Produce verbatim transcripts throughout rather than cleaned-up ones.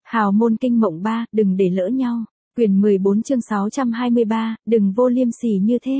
Hào môn kinh mộng ba, đừng để lỡ nhau. Quyển mười bốn chương sáu trăm hai mươi ba, đừng vô liêm sỉ như thế.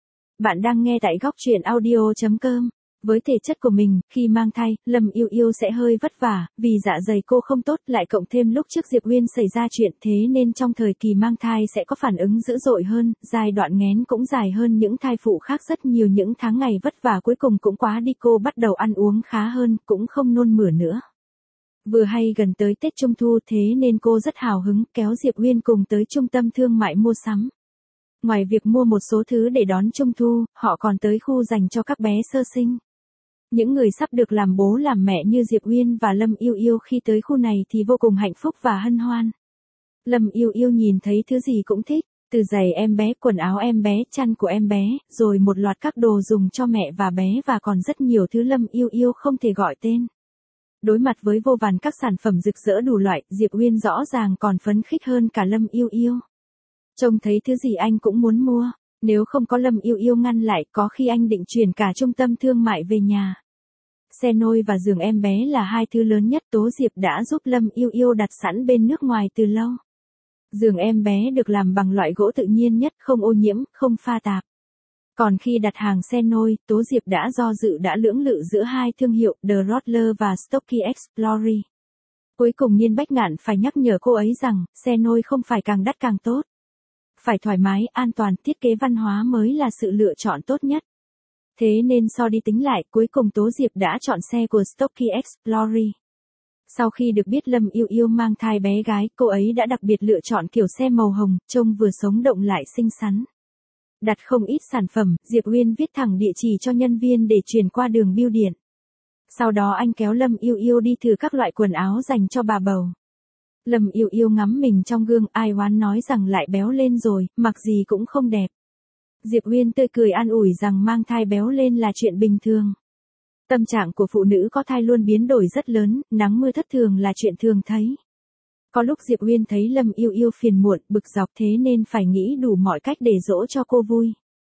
Bạn đang nghe tại góc truyện audio chấm com. Với thể chất của mình, khi mang thai, Lâm Yêu Yêu sẽ hơi vất vả, vì dạ dày cô không tốt, lại cộng thêm lúc trước Diệp Uyên xảy ra chuyện, thế nên trong thời kỳ mang thai sẽ có phản ứng dữ dội hơn, giai đoạn nghén cũng dài hơn những thai phụ khác rất nhiều. Những tháng ngày vất vả cuối cùng cũng quá đi, cô bắt đầu ăn uống khá hơn, cũng không nôn mửa nữa. Vừa hay gần tới Tết Trung Thu, thế nên cô rất hào hứng kéo Diệp Uyên cùng tới trung tâm thương mại mua sắm. Ngoài việc mua một số thứ để đón Trung Thu, họ còn tới khu dành cho các bé sơ sinh. Những người sắp được làm bố làm mẹ như Diệp Uyên và Lâm Yêu Yêu khi tới khu này thì vô cùng hạnh phúc và hân hoan. Lâm Yêu Yêu nhìn thấy thứ gì cũng thích, từ giày em bé, quần áo em bé, chăn của em bé, rồi một loạt các đồ dùng cho mẹ và bé và còn rất nhiều thứ Lâm Yêu Yêu không thể gọi tên. Đối mặt với vô vàn các sản phẩm rực rỡ đủ loại, Diệp Uyên rõ ràng còn phấn khích hơn cả Lâm Yêu Yêu. Trông thấy thứ gì anh cũng muốn mua, nếu không có Lâm Yêu Yêu ngăn lại, có khi anh định chuyển cả trung tâm thương mại về nhà. Xe nôi và giường em bé là hai thứ lớn nhất Tố Diệp đã giúp Lâm Yêu Yêu đặt sẵn bên nước ngoài từ lâu. Giường em bé được làm bằng loại gỗ tự nhiên nhất, không ô nhiễm, không pha tạp. Còn khi đặt hàng xe nôi, Tố Diệp đã do dự đã lưỡng lự giữa hai thương hiệu The Rottler và Stocky Explorer. Cuối cùng Niên Bách Ngạn phải nhắc nhở cô ấy rằng, xe nôi không phải càng đắt càng tốt. Phải thoải mái, an toàn, thiết kế văn hóa mới là sự lựa chọn tốt nhất. Thế nên so đi tính lại, cuối cùng Tố Diệp đã chọn xe của Stocky Explorer. Sau khi được biết Lâm Yêu Yêu mang thai bé gái, cô ấy đã đặc biệt lựa chọn kiểu xe màu hồng, trông vừa sống động lại xinh xắn. Đặt không ít sản phẩm, Diệp Uyên viết thẳng địa chỉ cho nhân viên để chuyển qua đường bưu điện. Sau đó anh kéo Lâm Yêu Yêu đi thử các loại quần áo dành cho bà bầu. Lâm Yêu Yêu ngắm mình trong gương, ai oán nói rằng lại béo lên rồi, mặc gì cũng không đẹp. Diệp Uyên tươi cười an ủi rằng mang thai béo lên là chuyện bình thường. Tâm trạng của phụ nữ có thai luôn biến đổi rất lớn, nắng mưa thất thường là chuyện thường thấy. Có lúc Diệp Uyên thấy Lâm Yêu Yêu phiền muộn, bực dọc, thế nên phải nghĩ đủ mọi cách để dỗ cho cô vui.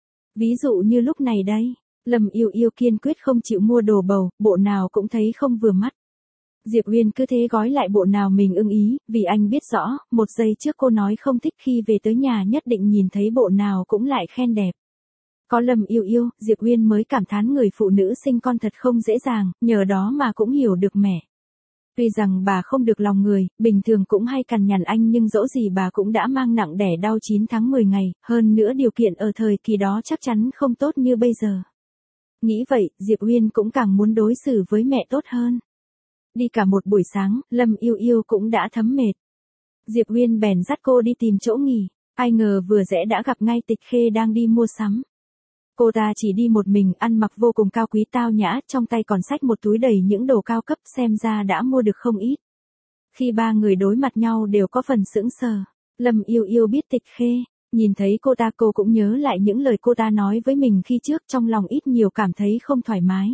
Ví dụ như lúc này đây, Lâm Yêu Yêu kiên quyết không chịu mua đồ bầu, bộ nào cũng thấy không vừa mắt. Diệp Uyên cứ thế gói lại bộ nào mình ưng ý, vì anh biết rõ, một giây trước cô nói không thích, khi về tới nhà nhất định nhìn thấy bộ nào cũng lại khen đẹp. Có Lâm Yêu Yêu, Diệp Uyên mới cảm thán người phụ nữ sinh con thật không dễ dàng, nhờ đó mà cũng hiểu được mẹ. Tuy rằng bà không được lòng người, bình thường cũng hay cằn nhằn anh, nhưng dẫu gì bà cũng đã mang nặng đẻ đau chín tháng mười ngày, hơn nữa điều kiện ở thời kỳ đó chắc chắn không tốt như bây giờ. Nghĩ vậy, Diệp Uyên cũng càng muốn đối xử với mẹ tốt hơn. Đi cả một buổi sáng, Lâm Yêu Yêu cũng đã thấm mệt. Diệp Uyên bèn dắt cô đi tìm chỗ nghỉ, ai ngờ vừa rẽ đã gặp ngay Tịch Khê đang đi mua sắm. Cô ta chỉ đi một mình, ăn mặc vô cùng cao quý tao nhã, trong tay còn xách một túi đầy những đồ cao cấp, xem ra đã mua được không ít. Khi ba người đối mặt nhau đều có phần sững sờ. Lâm Yêu Yêu biết Tịch Khê, nhìn thấy cô ta cô cũng nhớ lại những lời cô ta nói với mình khi trước, trong lòng ít nhiều cảm thấy không thoải mái.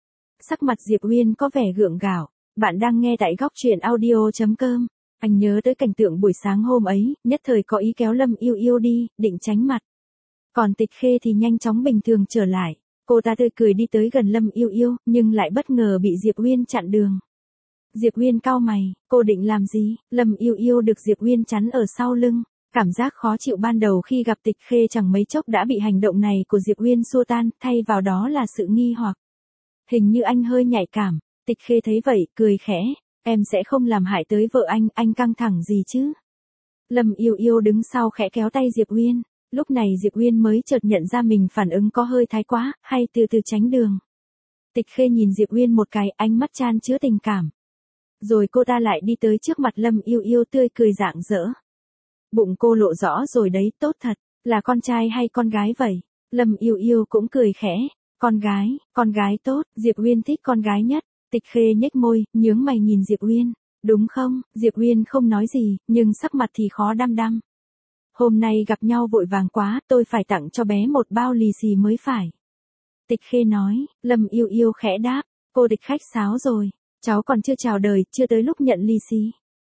Sắc mặt Diệp Uyên có vẻ gượng gạo. Bạn đang nghe tại góc truyện audio chấm com. Anh nhớ tới cảnh tượng buổi sáng hôm ấy, nhất thời có ý kéo Lâm Yêu Yêu đi, định tránh mặt. Còn Tịch Khê thì nhanh chóng bình thường trở lại. Cô ta tươi cười đi tới gần Lâm Yêu Yêu, nhưng lại bất ngờ bị Diệp Uyên chặn đường. Diệp Uyên cau mày, cô định làm gì? Lâm Yêu Yêu được Diệp Uyên chắn ở sau lưng. Cảm giác khó chịu ban đầu khi gặp Tịch Khê chẳng mấy chốc đã bị hành động này của Diệp Uyên xua tan, thay vào đó là sự nghi hoặc. Hình như anh hơi nhạy cảm. Tịch Khê thấy vậy, cười khẽ, em sẽ không làm hại tới vợ anh, anh căng thẳng gì chứ? Lâm Yêu Yêu đứng sau khẽ kéo tay Diệp Uyên, lúc này Diệp Uyên mới chợt nhận ra mình phản ứng có hơi thái quá, hay từ từ tránh đường. Tịch Khê nhìn Diệp Uyên một cái, ánh mắt chan chứa tình cảm. Rồi cô ta lại đi tới trước mặt Lâm Yêu Yêu tươi cười rạng rỡ. Bụng cô lộ rõ rồi đấy, tốt thật, là con trai hay con gái vậy? Lâm Yêu Yêu cũng cười khẽ, con gái, con gái tốt, Diệp Uyên thích con gái nhất. Tịch Khê nhếch môi, nhướng mày nhìn Diệp Uyên, đúng không? Diệp Uyên không nói gì, nhưng sắc mặt thì khó đăm đăm. Hôm nay gặp nhau vội vàng quá, tôi phải tặng cho bé một bao lì xì mới phải. Tịch Khê nói, Lâm Yêu Yêu khẽ đáp, cô Tịch khách sáo rồi, cháu còn chưa chào đời, chưa tới lúc nhận lì xì.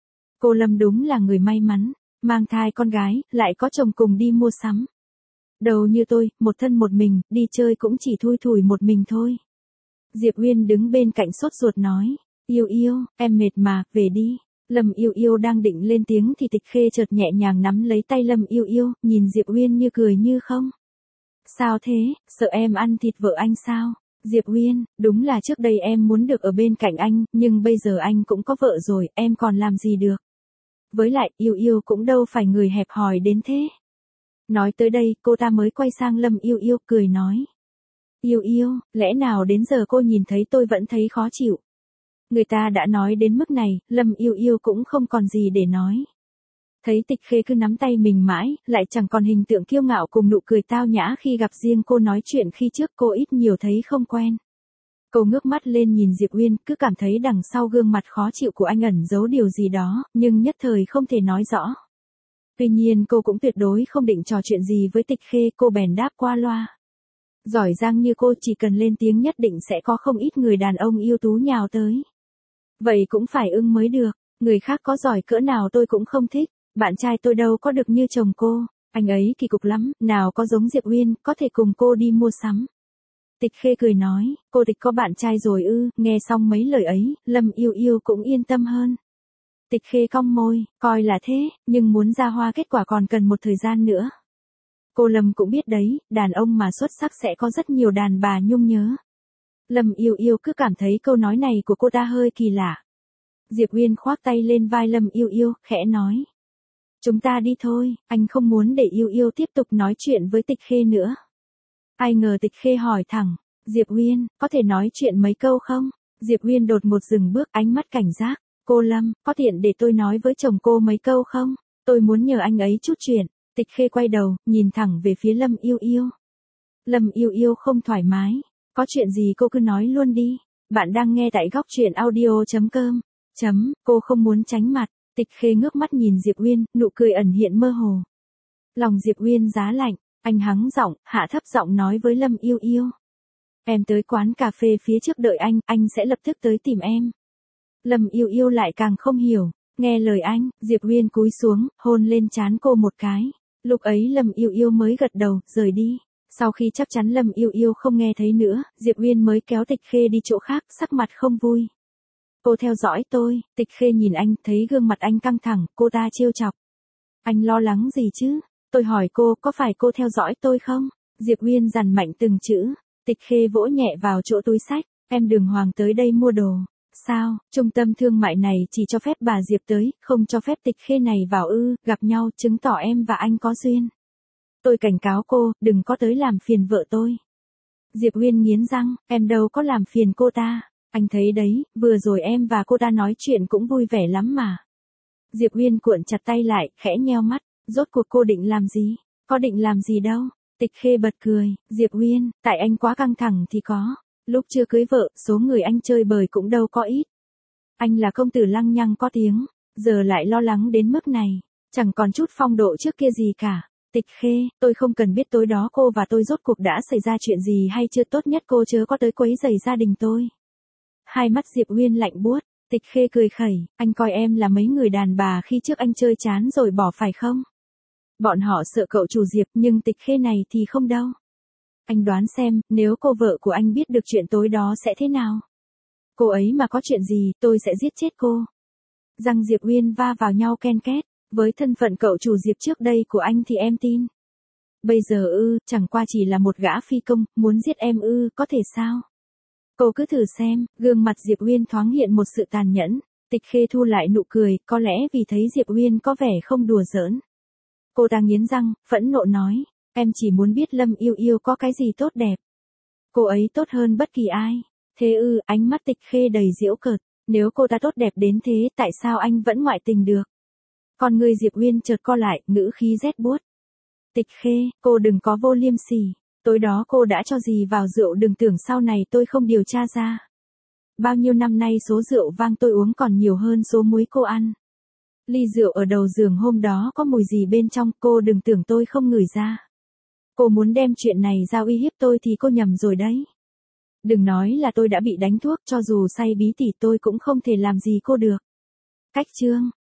Cô Lâm đúng là người may mắn, mang thai con gái, lại có chồng cùng đi mua sắm. Đầu như tôi, một thân một mình, đi chơi cũng chỉ thui thủi một mình thôi. Diệp Uyên đứng bên cạnh sốt ruột nói, Yêu Yêu, em mệt mà, về đi. Lâm Yêu Yêu đang định lên tiếng thì Tịch Khê chợt nhẹ nhàng nắm lấy tay Lâm Yêu Yêu, nhìn Diệp Uyên như cười như không. Sao thế, sợ em ăn thịt vợ anh sao? Diệp Uyên, đúng là trước đây em muốn được ở bên cạnh anh, nhưng bây giờ anh cũng có vợ rồi, em còn làm gì được. Với lại, Yêu Yêu cũng đâu phải người hẹp hòi đến thế. Nói tới đây, cô ta mới quay sang Lâm Yêu Yêu, cười nói. Yêu Yêu, lẽ nào đến giờ cô nhìn thấy tôi vẫn thấy khó chịu? Người ta đã nói đến mức này, Lâm Yêu Yêu cũng không còn gì để nói. Thấy Tịch Khê cứ nắm tay mình mãi, lại chẳng còn hình tượng kiêu ngạo cùng nụ cười tao nhã khi gặp riêng cô nói chuyện khi trước cô ít nhiều thấy không quen. Cô ngước mắt lên nhìn Diệp Uyên, cứ cảm thấy đằng sau gương mặt khó chịu của anh ẩn giấu điều gì đó, nhưng nhất thời không thể nói rõ. Tuy nhiên cô cũng tuyệt đối không định trò chuyện gì với Tịch Khê, cô bèn đáp qua loa. Giỏi giang như cô chỉ cần lên tiếng nhất định sẽ có không ít người đàn ông yêu tú nhào tới. Vậy cũng phải ưng mới được, người khác có giỏi cỡ nào tôi cũng không thích, bạn trai tôi đâu có được như chồng cô, anh ấy kỳ cục lắm, nào có giống Diệp Uyên, có thể cùng cô đi mua sắm. Tịch Khê cười nói, cô Tịch có bạn trai rồi ư, nghe xong mấy lời ấy, Lâm Yêu Yêu cũng yên tâm hơn. Tịch Khê cong môi, coi là thế, nhưng muốn ra hoa kết quả còn cần một thời gian nữa. Cô Lâm cũng biết đấy, đàn ông mà xuất sắc sẽ có rất nhiều đàn bà nhung nhớ. Lâm Yêu Yêu cứ cảm thấy câu nói này của cô ta hơi kỳ lạ. Diệp Uyên khoác tay lên vai Lâm Yêu Yêu, khẽ nói. Chúng ta đi thôi, anh không muốn để Yêu Yêu tiếp tục nói chuyện với Tịch Khê nữa. Ai ngờ Tịch Khê hỏi thẳng, Diệp Uyên, có thể nói chuyện mấy câu không? Diệp Uyên đột ngột dừng bước, ánh mắt cảnh giác. Cô Lâm, có tiện để tôi nói với chồng cô mấy câu không? Tôi muốn nhờ anh ấy chút chuyện. Tịch Khê quay đầu, nhìn thẳng về phía Lâm Yêu Yêu. Lâm Yêu Yêu không thoải mái. Có chuyện gì cô cứ nói luôn đi. Bạn đang nghe tại góc truyện audio chấm com. Chấm, cô không muốn tránh mặt. Tịch Khê ngước mắt nhìn Diệp Uyên, nụ cười ẩn hiện mơ hồ. Lòng Diệp Uyên giá lạnh, anh hắng giọng, hạ thấp giọng nói với Lâm Yêu Yêu. Em tới quán cà phê phía trước đợi anh, anh sẽ lập tức tới tìm em. Lâm Yêu Yêu lại càng không hiểu, nghe lời anh, Diệp Uyên cúi xuống, hôn lên trán cô một cái. Lúc ấy Lâm Yêu Yêu mới gật đầu, rời đi. Sau khi chắc chắn Lâm Yêu Yêu không nghe thấy nữa, Diệp Uyên mới kéo Tịch Khê đi chỗ khác, sắc mặt không vui. Cô theo dõi tôi, Tịch Khê nhìn anh, thấy gương mặt anh căng thẳng, cô ta trêu chọc. Anh lo lắng gì chứ? Tôi hỏi cô, có phải cô theo dõi tôi không? Diệp Uyên dằn mạnh từng chữ. Tịch Khê vỗ nhẹ vào chỗ túi xách, em Đường Hoàng tới đây mua đồ. Sao, trung tâm thương mại này chỉ cho phép bà Diệp tới, không cho phép Tịch Khê này vào ư, gặp nhau chứng tỏ em và anh có duyên. Tôi cảnh cáo cô, đừng có tới làm phiền vợ tôi. Diệp Uyên nghiến răng, em đâu có làm phiền cô ta. Anh thấy đấy, vừa rồi em và cô ta nói chuyện cũng vui vẻ lắm mà. Diệp Uyên cuộn chặt tay lại, khẽ nheo mắt, rốt cuộc cô định làm gì? Có định làm gì đâu. Tịch Khê bật cười, Diệp Uyên, tại anh quá căng thẳng thì có. Lúc chưa cưới vợ, số người anh chơi bời cũng đâu có ít. Anh là công tử lăng nhăng có tiếng, giờ lại lo lắng đến mức này, chẳng còn chút phong độ trước kia gì cả. Tịch Khê, tôi không cần biết tối đó cô và tôi rốt cuộc đã xảy ra chuyện gì hay chưa, tốt nhất cô chớ có tới quấy rầy gia đình tôi. Hai mắt Diệp Uyên lạnh buốt, Tịch Khê cười khẩy, anh coi em là mấy người đàn bà khi trước anh chơi chán rồi bỏ phải không? Bọn họ sợ cậu chủ Diệp nhưng Tịch Khê này thì không đâu. Anh đoán xem, nếu cô vợ của anh biết được chuyện tối đó sẽ thế nào? Cô ấy mà có chuyện gì, tôi sẽ giết chết cô. Răng Diệp Uyên va vào nhau ken két, với thân phận cậu chủ Diệp trước đây của anh thì em tin. Bây giờ ư, chẳng qua chỉ là một gã phi công, muốn giết em ư, có thể sao? Cô cứ thử xem, gương mặt Diệp Uyên thoáng hiện một sự tàn nhẫn. Tịch Khê thu lại nụ cười, có lẽ vì thấy Diệp Uyên có vẻ không đùa giỡn. Cô ta nghiến răng, phẫn nộ nói, em chỉ muốn biết Lâm Yêu Yêu có cái gì tốt đẹp. Cô ấy tốt hơn bất kỳ ai. Thế ư, ánh mắt Tịch Khê đầy giễu cợt, nếu cô ta tốt đẹp đến thế tại sao anh vẫn ngoại tình được? Còn người Diệp Uyên chợt co lại, ngữ khí rét buốt. Tịch Khê, cô đừng có vô liêm sỉ. Tối đó cô đã cho gì vào rượu, đừng tưởng sau này tôi không điều tra ra. Bao nhiêu năm nay số rượu vang tôi uống còn nhiều hơn số muối cô ăn. Ly rượu ở đầu giường hôm đó có mùi gì bên trong, cô đừng tưởng tôi không ngửi ra. Cô muốn đem chuyện này ra uy hiếp tôi thì cô nhầm rồi đấy. Đừng nói là tôi đã bị đánh thuốc, cho dù say bí tỉ tôi cũng không thể làm gì cô được. Cách chương